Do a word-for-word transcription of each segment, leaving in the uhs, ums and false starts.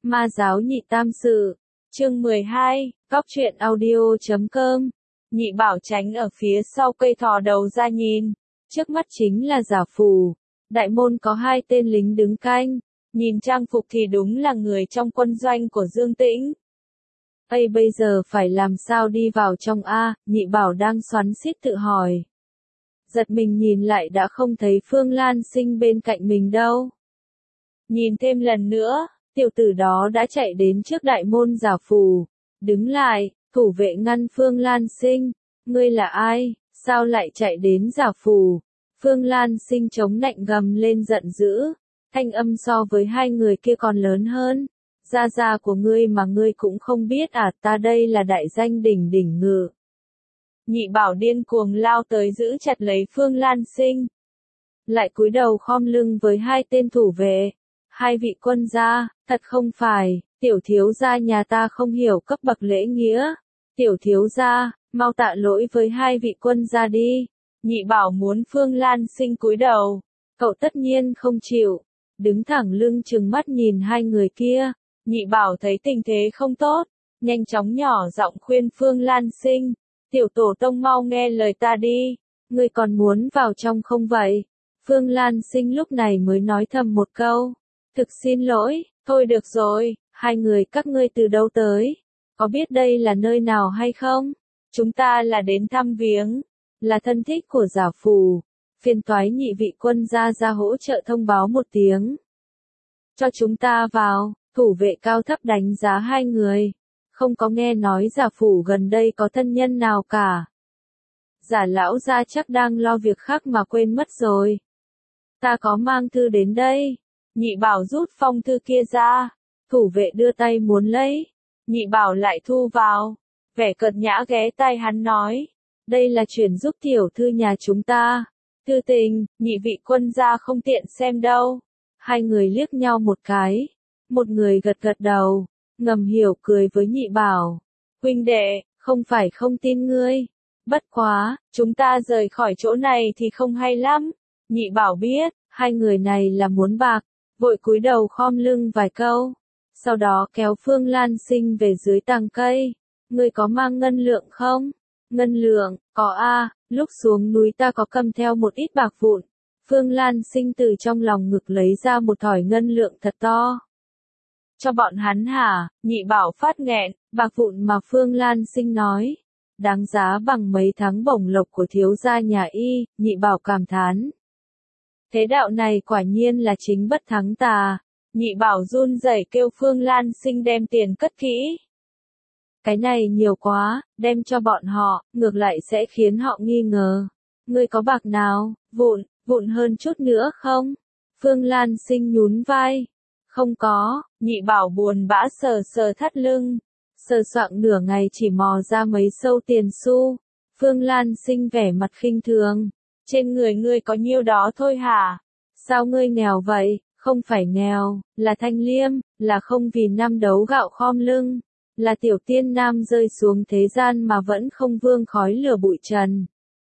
Ma giáo nhị tam sự, chương mười hai, Cóc truyện audio chấm com. Nhị bảo tránh ở phía sau cây thò đầu ra nhìn, trước mắt chính là Giả Phù. Đại môn có hai tên lính đứng canh, nhìn trang phục thì đúng là người trong quân doanh của Dương Tĩnh. Ây bây giờ phải làm sao đi vào trong a? Nhị bảo đang xoắn xít tự hỏi. Giật mình nhìn lại đã không thấy Phương Lan Sinh bên cạnh mình đâu. Nhìn thêm lần nữa, tiểu tử đó đã chạy đến trước đại môn Giả Phù, đứng lại, thủ vệ ngăn Phương Lan Sinh. Ngươi là ai, sao lại chạy đến Giả Phù? Phương Lan Sinh chống nạnh gầm lên giận dữ, thanh âm so với hai người kia còn lớn hơn. Gia gia của ngươi mà ngươi cũng không biết à? Ta đây là đại danh đỉnh đỉnh ngự. Nhị bảo điên cuồng lao tới giữ chặt lấy Phương Lan Sinh, lại cúi đầu khom lưng với hai tên thủ vệ. Hai vị quân gia, thật không phải, tiểu thiếu gia nhà ta không hiểu cấp bậc lễ nghĩa. Tiểu thiếu gia, mau tạ lỗi với hai vị quân gia đi. Nhị bảo muốn Phương Lan Sinh cúi đầu, cậu tất nhiên không chịu, đứng thẳng lưng trừng mắt nhìn hai người kia. Nhị bảo thấy tình thế không tốt, nhanh chóng nhỏ giọng khuyên Phương Lan Sinh, tiểu tổ tông mau nghe lời ta đi, ngươi còn muốn vào trong không vậy? Phương Lan Sinh lúc này mới nói thầm một câu, thực xin lỗi, thôi được rồi, hai người các ngươi từ đâu tới? Có biết đây là nơi nào hay không? Chúng ta là đến thăm viếng, là thân thích của Giả Phù, phiền toái nhị vị quân gia ra hỗ trợ thông báo một tiếng. Cho chúng ta vào. Thủ vệ cao thấp đánh giá hai người, không có nghe nói Giả Phù gần đây có thân nhân nào cả. Giả lão gia chắc đang lo việc khác mà quên mất rồi. Ta có mang thư đến đây. Nhị bảo rút phong thư kia ra, thủ vệ đưa tay muốn lấy, nhị bảo lại thu vào, vẻ cợt nhã ghé tai hắn nói, đây là chuyển giúp tiểu thư nhà chúng ta. Thư tình, nhị vị quân gia không tiện xem đâu. Hai người liếc nhau một cái. Một người gật gật đầu, ngầm hiểu cười với nhị bảo. Huynh đệ, không phải không tin ngươi. Bất quá, chúng ta rời khỏi chỗ này thì không hay lắm. Nhị bảo biết, hai người này là muốn bạc, vội cúi đầu khom lưng vài câu. Sau đó kéo Phương Lan Sinh về dưới tàng cây. Ngươi có mang ngân lượng không? Ngân lượng, có a, lúc xuống núi ta có cầm theo một ít bạc vụn. Phương Lan Sinh từ trong lòng ngực lấy ra một thỏi ngân lượng thật to. Cho bọn hắn hả? Nhị bảo phát nghẹn, bạc vụn mà Phương Lan Sinh nói, đáng giá bằng mấy tháng bổng lộc của thiếu gia nhà y. Nhị bảo cảm thán. Thế đạo này quả nhiên là chính bất thắng tà. Nhị bảo run rẩy kêu Phương Lan Sinh đem tiền cất kỹ. Cái này nhiều quá, đem cho bọn họ, ngược lại sẽ khiến họ nghi ngờ. Ngươi có bạc nào, vụn, vụn hơn chút nữa không? Phương Lan Sinh nhún vai. Không có. Nhị bảo buồn bã sờ sờ thắt lưng, sờ soạng nửa ngày chỉ mò ra mấy sâu tiền xu. Phương Lan Sinh vẻ mặt khinh thường, trên người ngươi có nhiêu đó thôi hả? Sao ngươi nghèo vậy? Không phải nghèo, là thanh liêm, là không vì năm đấu gạo khom lưng, là tiểu tiên nam rơi xuống thế gian mà vẫn không vương khói lửa bụi trần.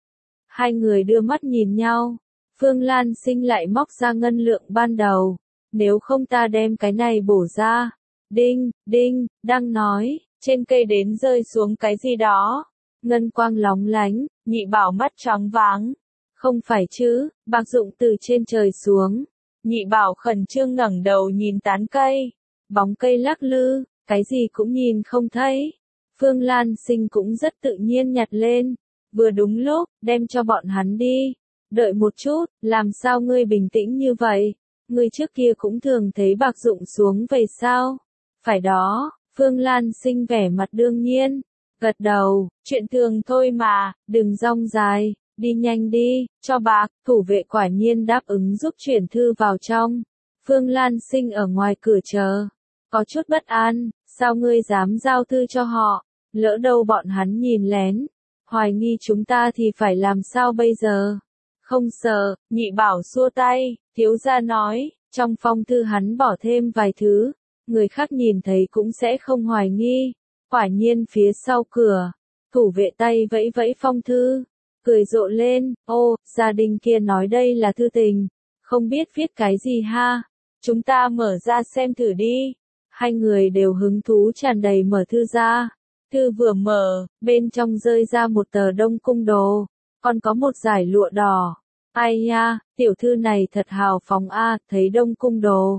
Hai người đưa mắt nhìn nhau, Phương Lan Sinh lại móc ra ngân lượng ban đầu. Nếu không ta đem cái này bổ ra. Đinh, đinh, đang nói, trên cây đến rơi xuống cái gì đó. Ngân quang lóng lánh, nhị bảo mắt choáng váng. Không phải chứ, bạc dụng từ trên trời xuống. Nhị bảo khẩn trương ngẩng đầu nhìn tán cây. Bóng cây lắc lư, cái gì cũng nhìn không thấy. Phương Lan Sinh cũng rất tự nhiên nhặt lên. Vừa đúng lúc, đem cho bọn hắn đi. Đợi một chút, làm sao ngươi bình tĩnh như vậy? Ngươi trước kia cũng thường thấy bạc dụng xuống vậy sao? Phải đó, Phương Lan Sinh vẻ mặt đương nhiên, gật đầu, chuyện thường thôi mà, đừng rong dài, đi nhanh đi, cho bạc. Thủ vệ quả nhiên đáp ứng giúp chuyển thư vào trong. Phương Lan Sinh ở ngoài cửa chờ, có chút bất an, sao ngươi dám giao thư cho họ? Lỡ đâu bọn hắn nhìn lén, hoài nghi chúng ta thì phải làm sao bây giờ? Không sợ, nhị bảo xua tay, thiếu gia nói, trong phong thư hắn bỏ thêm vài thứ, người khác nhìn thấy cũng sẽ không hoài nghi. Quả nhiên phía sau cửa, thủ vệ tay vẫy vẫy phong thư, cười rộ lên, ô, gia đình kia nói đây là thư tình, không biết viết cái gì ha, chúng ta mở ra xem thử đi. Hai người đều hứng thú tràn đầy mở thư ra. Thư vừa mở, bên trong rơi ra một tờ Đông Cung đồ, còn có một dải lụa đỏ. Ai nha, tiểu thư này thật hào phóng a, thấy Đông Cung đồ.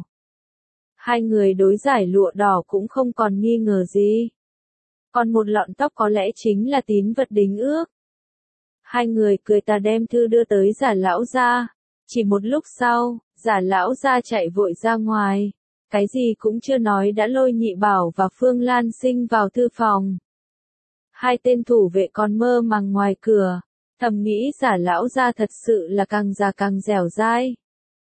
Hai người đối giải lụa đỏ cũng không còn nghi ngờ gì. Còn một lọn tóc có lẽ chính là tín vật đính ước. Hai người cười ta đem thư đưa tới Giả lão gia. Chỉ một lúc sau, Giả lão gia chạy vội ra ngoài. Cái gì cũng chưa nói đã lôi Nhị Bảo và Phương Lan Sinh vào thư phòng. Hai tên thủ vệ còn mơ màng ngoài cửa, thầm nghĩ Giả lão gia thật sự là càng già càng dẻo dai.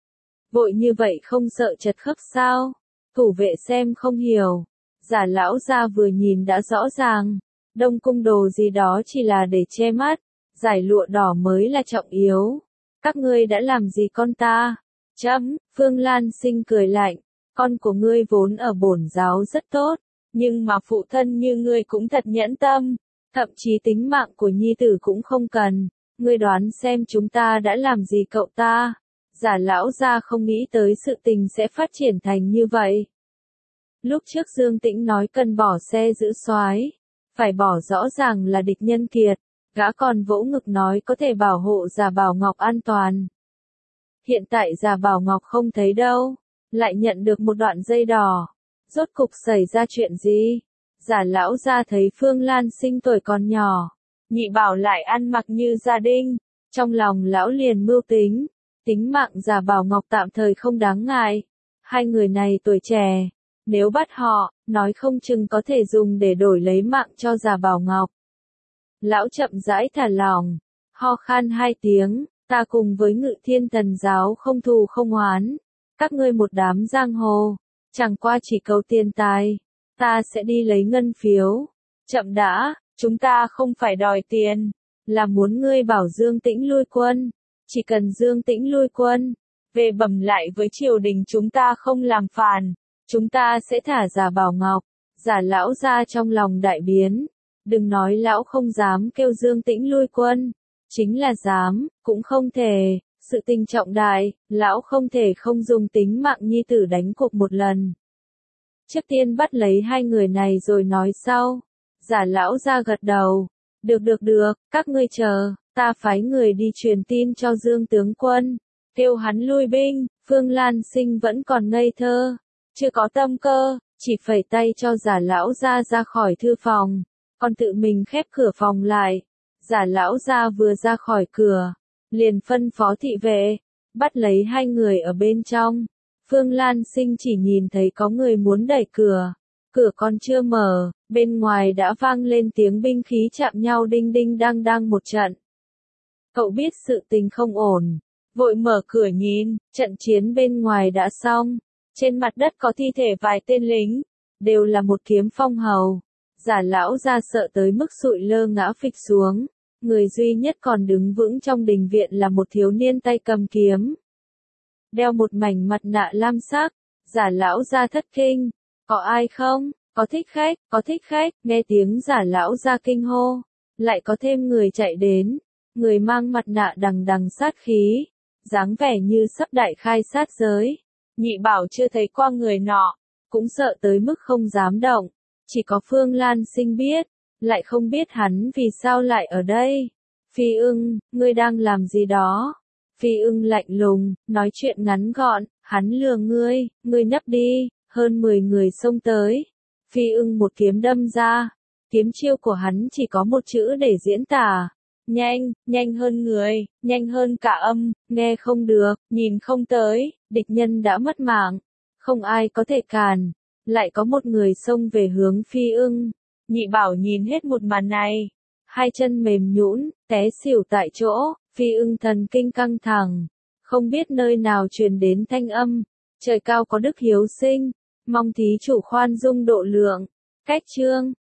Vội như vậy không sợ chật khớp sao? Thủ vệ xem không hiểu. Giả lão gia vừa nhìn đã rõ ràng. Đông Cung đồ gì đó chỉ là để che mắt. Giải lụa đỏ mới là trọng yếu. Các ngươi đã làm gì con ta? Chấm, Phương Lan Sinh cười lạnh. Con của ngươi vốn ở bổn giáo rất tốt. Nhưng mà phụ thân như ngươi cũng thật nhẫn tâm. Thậm chí tính mạng của nhi tử cũng không cần. Ngươi đoán xem chúng ta đã làm gì cậu ta? Giả lão gia không nghĩ tới sự tình sẽ phát triển thành như vậy. Lúc trước Dương Tĩnh nói cần bỏ xe giữ soái, phải bỏ rõ ràng là địch nhân kiệt, gã còn vỗ ngực nói có thể bảo hộ Giả Bảo Ngọc an toàn. Hiện tại Giả Bảo Ngọc không thấy đâu, lại nhận được một đoạn dây đỏ. Rốt cục xảy ra chuyện gì? Giả lão gia thấy Phương Lan Sinh tuổi còn nhỏ, Nhị Bảo lại ăn mặc như gia đình, trong lòng lão liền mưu tính, tính mạng Giả Bảo Ngọc tạm thời không đáng ngại. Hai người này tuổi trẻ, nếu bắt họ, nói không chừng có thể dùng để đổi lấy mạng cho Giả Bảo Ngọc. Lão chậm rãi thả lỏng, ho khan hai tiếng, ta cùng với Ngự Thiên Thần giáo không thù không oán, các ngươi một đám giang hồ, chẳng qua chỉ cầu tiền tài, ta sẽ đi lấy ngân phiếu. Chậm đã, chúng ta không phải đòi tiền, là muốn ngươi bảo Dương Tĩnh lui quân, chỉ cần Dương Tĩnh lui quân, về bẩm lại với triều đình chúng ta không làm phản, chúng ta sẽ thả Giả Bảo Ngọc. Giả lão gia trong lòng đại biến, đừng nói lão không dám kêu Dương Tĩnh lui quân, chính là dám, cũng không thể, sự tình trọng đại, lão không thể không dùng tính mạng nhi tử đánh cuộc một lần. Trước tiên bắt lấy hai người này rồi nói sau. Giả lão gia gật đầu, được được được, các ngươi chờ, ta phái người đi truyền tin cho Dương tướng quân, kêu hắn lui binh. Phương Lan Sinh vẫn còn ngây thơ, chưa có tâm cơ, chỉ phẩy tay cho Giả lão gia ra khỏi thư phòng, còn tự mình khép cửa phòng lại. Giả lão gia vừa ra khỏi cửa, liền phân phó thị vệ, bắt lấy hai người ở bên trong. Phương Lan Sinh chỉ nhìn thấy có người muốn đẩy cửa, cửa còn chưa mở, bên ngoài đã vang lên tiếng binh khí chạm nhau đinh đinh đang đang một trận. Cậu biết sự tình không ổn, vội mở cửa nhìn, trận chiến bên ngoài đã xong, trên mặt đất có thi thể vài tên lính, đều là một kiếm phong hầu. Giả lão gia sợ tới mức sụi lơ ngã phịch xuống, người duy nhất còn đứng vững trong đình viện là một thiếu niên tay cầm kiếm, đeo một mảnh mặt nạ lam sắc. Giả lão gia thất kinh, có ai không? Có thích khách, có thích khách. Nghe tiếng Giả lão gia kinh hô, lại có thêm người chạy đến, người mang mặt nạ đằng đằng sát khí, dáng vẻ như sắp đại khai sát giới. Nhị Bảo chưa thấy qua người nọ, cũng sợ tới mức không dám động, chỉ có Phương Lan Sinh biết, lại không biết hắn vì sao lại ở đây. Phi Ưng, ngươi đang làm gì đó? Phi Ưng lạnh lùng, nói chuyện ngắn gọn, hắn lừa ngươi, ngươi nấp đi. Hơn mười người xông tới, Phi Ưng một kiếm đâm ra, kiếm chiêu của hắn chỉ có một chữ để diễn tả, nhanh, nhanh hơn người, nhanh hơn cả âm, nghe không được, nhìn không tới, địch nhân đã mất mạng, không ai có thể cản. Lại có một người xông về hướng Phi Ưng. Nhị Bảo nhìn hết một màn này, hai chân mềm nhũn, té xỉu tại chỗ. Phi Ưng thần kinh căng thẳng, không biết nơi nào truyền đến thanh âm, trời cao có đức hiếu sinh, mong thí chủ khoan dung độ lượng. Cách chương